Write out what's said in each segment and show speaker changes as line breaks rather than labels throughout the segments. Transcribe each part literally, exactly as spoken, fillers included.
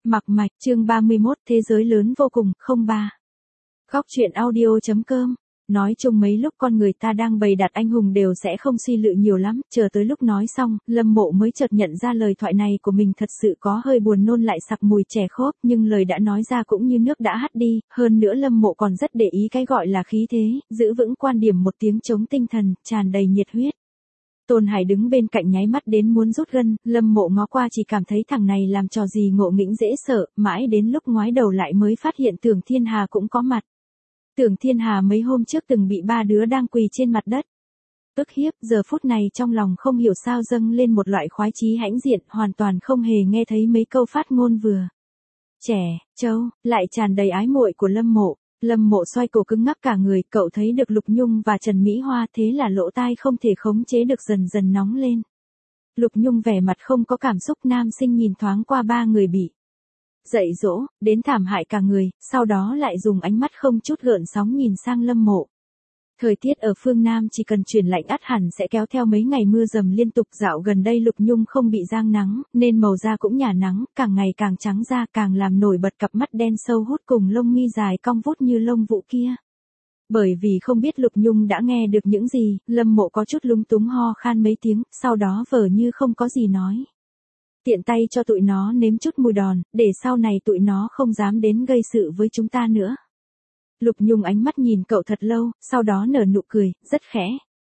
Mặc mạch, chương ba mươi mốt, thế giới lớn vô cùng, không ba. Góc truyện audio.com. Nói chung mấy lúc con người ta đang bày đặt anh hùng đều sẽ không suy lự nhiều lắm, chờ tới lúc nói xong, Lâm Mộ mới chợt nhận ra lời thoại này của mình thật sự có hơi buồn nôn lại sặc mùi trẻ khốp, nhưng lời đã nói ra cũng như nước đã hắt đi, hơn nữa Lâm Mộ còn rất để ý cái gọi là khí thế, giữ vững quan điểm một tiếng chống tinh thần, tràn đầy nhiệt huyết. Tôn Hải đứng bên cạnh nháy mắt đến muốn rút gân, Lâm Mộ ngó qua chỉ cảm thấy thằng này làm trò gì ngộ nghĩnh dễ sợ, mãi đến lúc ngoái đầu lại mới phát hiện Tưởng Thiên Hà cũng có mặt. Tưởng Thiên Hà mấy hôm trước từng bị ba đứa đang quỳ trên mặt đất ức hiếp, giờ phút này trong lòng không hiểu sao dâng lên một loại khoái chí hãnh diện, hoàn toàn không hề nghe thấy mấy câu phát ngôn vừa trẻ, trâu, lại tràn đầy ái muội của Lâm Mộ. Lâm Mộ xoay cổ cứng ngắc cả người, cậu thấy được Lục Nhung và Trần Mỹ Hoa, thế là lỗ tai không thể khống chế được dần dần nóng lên. Lục Nhung vẻ mặt không có cảm xúc, nam sinh nhìn thoáng qua ba người bị dạy dỗ, đến thảm hại cả người, sau đó lại dùng ánh mắt không chút gợn sóng nhìn sang Lâm Mộ. Thời tiết ở phương Nam chỉ cần chuyển lạnh ắt hẳn sẽ kéo theo mấy ngày mưa dầm liên tục, dạo gần đây Lục Nhung không bị giang nắng, nên màu da cũng nhả nắng, càng ngày càng trắng da, càng làm nổi bật cặp mắt đen sâu hút cùng lông mi dài cong vút như lông vũ kia. Bởi vì không biết Lục Nhung đã nghe được những gì, Lâm Mộ có chút lúng túng ho khan mấy tiếng, sau đó vờ như không có gì nói. Tiện tay cho tụi nó nếm chút mùi đòn, để sau này tụi nó không dám đến gây sự với chúng ta nữa. Lục Nhung ánh mắt nhìn cậu thật lâu, sau đó nở nụ cười, rất khẽ.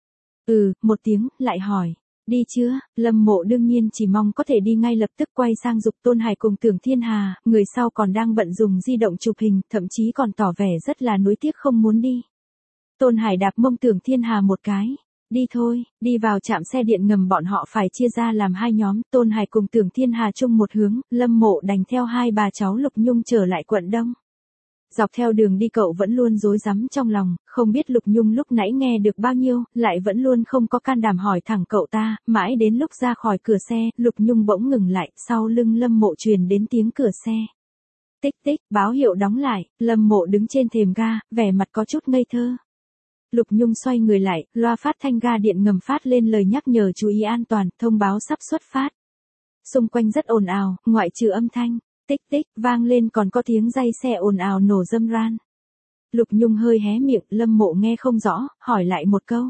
Ừ, một tiếng, lại hỏi. Đi chưa? Lâm Mộ đương nhiên chỉ mong có thể đi ngay lập tức, quay sang giục Tôn Hải cùng Tưởng Thiên Hà, người sau còn đang bận dùng di động chụp hình, thậm chí còn tỏ vẻ rất là nuối tiếc không muốn đi. Tôn Hải đạp mông Tưởng Thiên Hà một cái. Đi thôi, đi vào trạm xe điện ngầm, bọn họ phải chia ra làm hai nhóm, Tôn Hải cùng Tưởng Thiên Hà chung một hướng, Lâm Mộ đành theo hai bà cháu Lục Nhung trở lại quận Đông. Dọc theo đường đi cậu vẫn luôn rối rắm trong lòng, không biết Lục Nhung lúc nãy nghe được bao nhiêu, lại vẫn luôn không có can đảm hỏi thẳng cậu ta, mãi đến lúc ra khỏi cửa xe, Lục Nhung bỗng ngừng lại, sau lưng Lâm Mộ truyền đến tiếng cửa xe. Tích tích, báo hiệu đóng lại, Lâm Mộ đứng trên thềm ga, vẻ mặt có chút ngây thơ. Lục Nhung xoay người lại, loa phát thanh ga điện ngầm phát lên lời nhắc nhở chú ý an toàn, thông báo sắp xuất phát. Xung quanh rất ồn ào, ngoại trừ âm thanh tích tích vang lên còn có tiếng dây xe ồn ào nổ râm ran. Lục Nhung hơi hé miệng, Lâm Mộ nghe không rõ, hỏi lại một câu.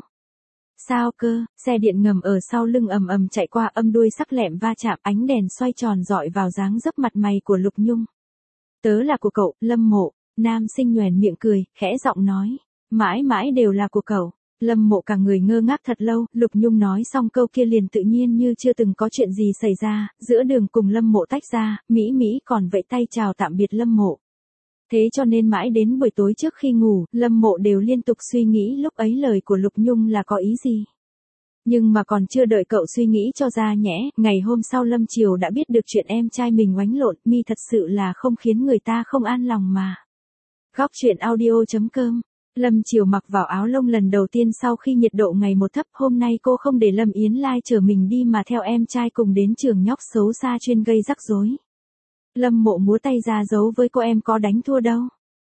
Sao cơ? Xe điện ngầm ở sau lưng ầm ầm chạy qua, âm đuôi sắc lẹm va chạm, ánh đèn xoay tròn dọi vào dáng dấp mặt mày của Lục Nhung. Tớ là của cậu, Lâm Mộ. Nam sinh nhoẻn miệng cười, khẽ giọng nói. Mãi mãi đều là của cậu. Lâm Mộ cả người ngơ ngác thật lâu, Lục Nhung nói xong câu kia liền tự nhiên như chưa từng có chuyện gì xảy ra, giữa đường cùng Lâm Mộ tách ra, Mỹ Mỹ còn vẫy tay chào tạm biệt Lâm Mộ. Thế cho nên mãi đến buổi tối trước khi ngủ, Lâm Mộ đều liên tục suy nghĩ lúc ấy lời của Lục Nhung là có ý gì. Nhưng mà còn chưa đợi cậu suy nghĩ cho ra nhẽ, ngày hôm sau Lâm Triều đã biết được chuyện em trai mình oánh lộn, mi thật sự là không khiến người ta không an lòng mà. Góc truyện audio.com. Lâm Triều mặc vào áo lông lần đầu tiên sau khi nhiệt độ ngày một thấp, hôm nay cô không để Lâm Yến Lai chở mình đi mà theo em trai cùng đến trường nhóc xấu xa chuyên gây rắc rối. Lâm Mộ múa tay ra dấu với cô, em có đánh thua đâu.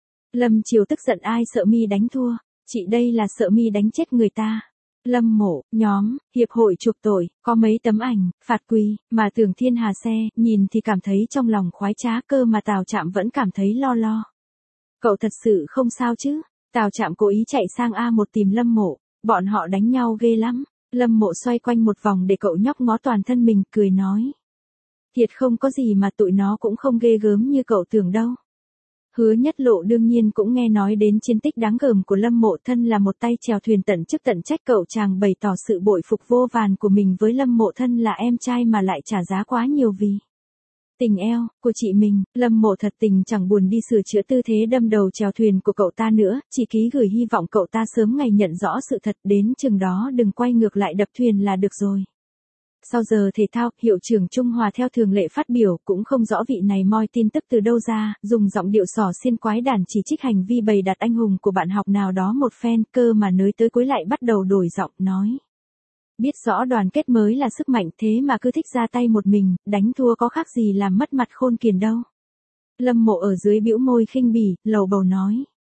Lâm Triều tức giận, ai sợ mi đánh thua, chị đây là sợ mi đánh chết người ta. Lâm Mộ, nhóm, hiệp hội chuộc tội, có mấy tấm ảnh, phạt quỳ, mà Tưởng Thiên Hà xe, nhìn thì cảm thấy trong lòng khoái trá, cơ mà Tào Trạm vẫn cảm thấy lo lo. Cậu thật sự không sao chứ? Tào Trạm cố ý chạy sang A một tìm Lâm Mộ, bọn họ đánh nhau ghê lắm. Lâm Mộ xoay quanh một vòng để cậu nhóc ngó toàn thân mình, cười nói. Thiệt không có gì mà tụi nó cũng không ghê gớm như cậu tưởng đâu. Hứa Nhất Lộ đương nhiên cũng nghe nói đến chiến tích đáng gờm của Lâm Mộ, thân là một tay chèo thuyền tận chức tận trách, cậu chàng bày tỏ sự bội phục vô vàn của mình với Lâm Mộ, thân là em trai mà lại trả giá quá nhiều vì tình eo của chị mình. Lâm Mộ thật tình chẳng buồn đi sửa chữa tư thế đâm đầu chèo thuyền của cậu ta nữa, chỉ ký gửi hy vọng cậu ta sớm ngày nhận rõ sự thật, đến chừng đó đừng quay ngược lại đập thuyền là được rồi. Sau giờ thể thao, hiệu trưởng Trung Hòa theo thường lệ phát biểu, cũng không rõ vị này moi tin tức từ đâu ra, dùng giọng điệu xỏ xiên quái đản chỉ trích hành vi bày đặt anh hùng của bạn học nào đó một phen, cơ mà nới tới cuối lại bắt đầu đổi giọng, nói. Biết rõ đoàn kết mới là sức mạnh, thế mà cứ thích ra tay một mình, đánh thua có khác gì làm mất mặt khôn kiền đâu. Lâm Mộ ở dưới bĩu môi khinh bỉ, lầu bầu nói.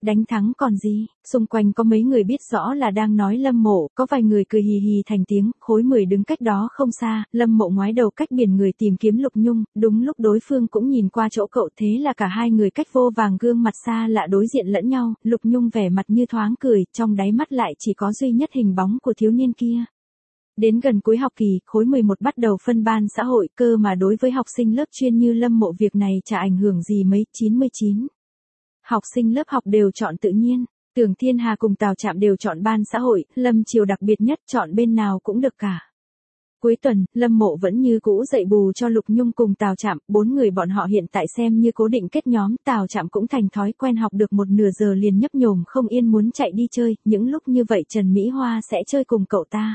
đánh thắng còn gì, xung quanh có mấy người biết rõ là đang nói Lâm Mộ, có vài người cười hì hì thành tiếng, khối mười đứng cách đó không xa, Lâm Mộ ngoái đầu cách biển người tìm kiếm Lục Nhung, đúng lúc đối phương cũng nhìn qua chỗ cậu, thế là cả hai người cách vô vàng gương mặt xa lạ đối diện lẫn nhau, Lục Nhung vẻ mặt như thoáng cười, trong đáy mắt lại chỉ có duy nhất hình bóng của thiếu niên kia. Đến gần cuối học kỳ, khối mười một bắt đầu phân ban xã hội, cơ mà đối với học sinh lớp chuyên như Lâm Mộ việc này chả ảnh hưởng gì mấy, chín mươi chín. Học sinh lớp học đều chọn tự nhiên, Tưởng Thiên Hà cùng Tào Trạm đều chọn ban xã hội, Lâm Triều đặc biệt nhất chọn bên nào cũng được cả. Cuối tuần, Lâm Mộ vẫn như cũ dạy bù cho Lục Nhung cùng Tào Trạm, bốn người bọn họ hiện tại xem như cố định kết nhóm, Tào Trạm cũng thành thói quen học được một nửa giờ liền nhấp nhổm không yên muốn chạy đi chơi, những lúc như vậy Trần Mỹ Hoa sẽ chơi cùng cậu ta.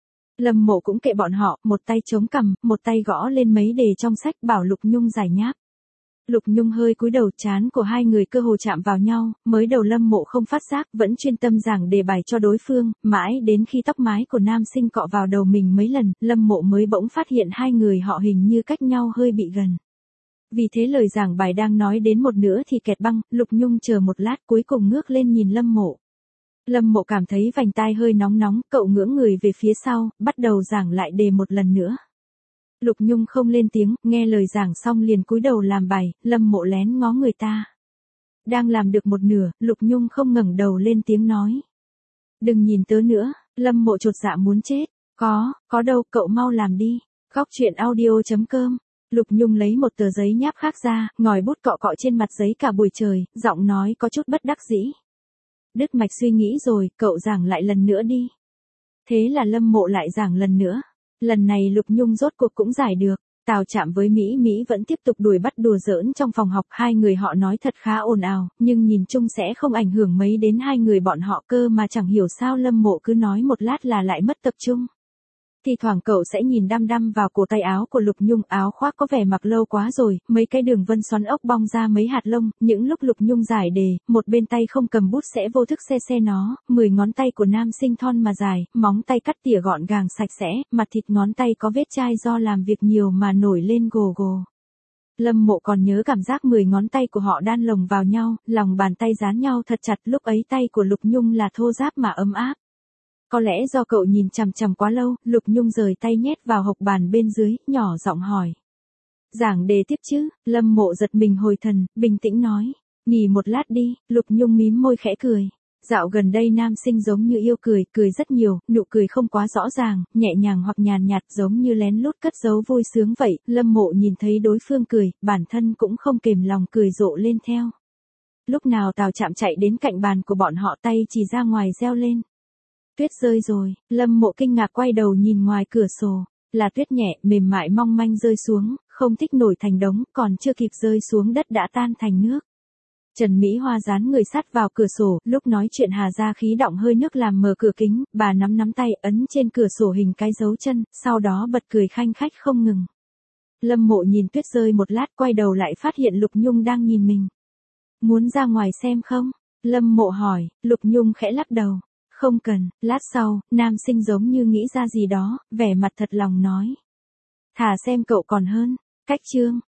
Lâm Mộ cũng kệ bọn họ, một tay chống cằm, một tay gõ lên mấy đề trong sách bảo Lục Nhung giải nháp. Lục Nhung hơi cúi đầu, trán của hai người cơ hồ chạm vào nhau, mới đầu Lâm Mộ không phát giác, vẫn chuyên tâm giảng đề bài cho đối phương, mãi đến khi tóc mái của nam sinh cọ vào đầu mình mấy lần, Lâm Mộ mới bỗng phát hiện hai người họ hình như cách nhau hơi bị gần. Vì thế lời giảng bài đang nói đến một nửa thì kẹt băng, Lục Nhung chờ một lát cuối cùng ngước lên nhìn Lâm Mộ. Lâm Mộ cảm thấy vành tai hơi nóng nóng, cậu ngưỡng người về phía sau, bắt đầu giảng lại đề một lần nữa. Lục Nhung không lên tiếng, nghe lời giảng xong liền cúi đầu làm bài, Lâm Mộ lén ngó người ta. Đang làm được một nửa, Lục Nhung không ngẩng đầu lên tiếng nói. Đừng nhìn tớ nữa, Lâm Mộ chột dạ muốn chết. Có, có đâu, cậu mau làm đi. Góc truyện audio chấm com. Lục Nhung lấy một tờ giấy nháp khác ra, ngòi bút cọ cọ trên mặt giấy cả buổi trời, giọng nói có chút bất đắc dĩ. Đứt mạch suy nghĩ rồi, cậu giảng lại lần nữa đi. Thế là Lâm Mộ lại giảng lần nữa. Lần này Lục Nhung rốt cuộc cũng giải được. Tào Trạm với Mỹ Mỹ vẫn tiếp tục đuổi bắt đùa giỡn trong phòng học, hai người họ nói thật khá ồn ào, nhưng nhìn chung sẽ không ảnh hưởng mấy đến hai người bọn họ, cơ mà chẳng hiểu sao Lâm Mộ cứ nói một lát là lại mất tập trung. Thì thoảng cậu sẽ nhìn đăm đăm vào cổ tay áo của Lục Nhung, áo khoác có vẻ mặc lâu quá rồi, mấy cái đường vân xoắn ốc bong ra mấy hạt lông, những lúc Lục Nhung giải đề, một bên tay không cầm bút sẽ vô thức xe xe nó, mười ngón tay của nam sinh thon mà dài, móng tay cắt tỉa gọn gàng sạch sẽ, mặt thịt ngón tay có vết chai do làm việc nhiều mà nổi lên gồ gồ. Lâm Mộ còn nhớ cảm giác mười ngón tay của họ đan lồng vào nhau, lòng bàn tay dán nhau thật chặt, lúc ấy tay của Lục Nhung là thô ráp mà ấm áp. Có lẽ do cậu nhìn chằm chằm quá lâu, Lục Nhung rời tay nhét vào hộc bàn bên dưới, nhỏ giọng hỏi. Giảng đề tiếp chứ, Lâm Mộ giật mình hồi thần, bình tĩnh nói. Nghỉ một lát đi, Lục Nhung mím môi khẽ cười. Dạo gần đây nam sinh giống như yêu cười, cười rất nhiều, nụ cười không quá rõ ràng, nhẹ nhàng hoặc nhàn nhạt giống như lén lút cất giấu vui sướng vậy. Lâm Mộ nhìn thấy đối phương cười, bản thân cũng không kềm lòng cười rộ lên theo. Lúc nào Tào Trạm chạy đến cạnh bàn của bọn họ, tay chỉ ra ngoài reo lên. Tuyết rơi rồi, Lâm Mộ kinh ngạc quay đầu nhìn ngoài cửa sổ, là tuyết nhẹ, mềm mại mong manh rơi xuống, không thích nổi thành đống, còn chưa kịp rơi xuống đất đã tan thành nước. Trần Mỹ Hoa dán người sát vào cửa sổ, lúc nói chuyện hà ra khí động hơi nước làm mờ cửa kính, bà nắm nắm tay ấn trên cửa sổ hình cái dấu chân, sau đó bật cười khanh khách không ngừng. Lâm Mộ nhìn tuyết rơi một lát quay đầu lại phát hiện Lục Nhung đang nhìn mình. Muốn ra ngoài xem không? Lâm Mộ hỏi, Lục Nhung khẽ lắc đầu. Không cần, lát sau, nam sinh giống như nghĩ ra gì đó, vẻ mặt thật lòng nói. Thà xem cậu còn hơn, cách chương.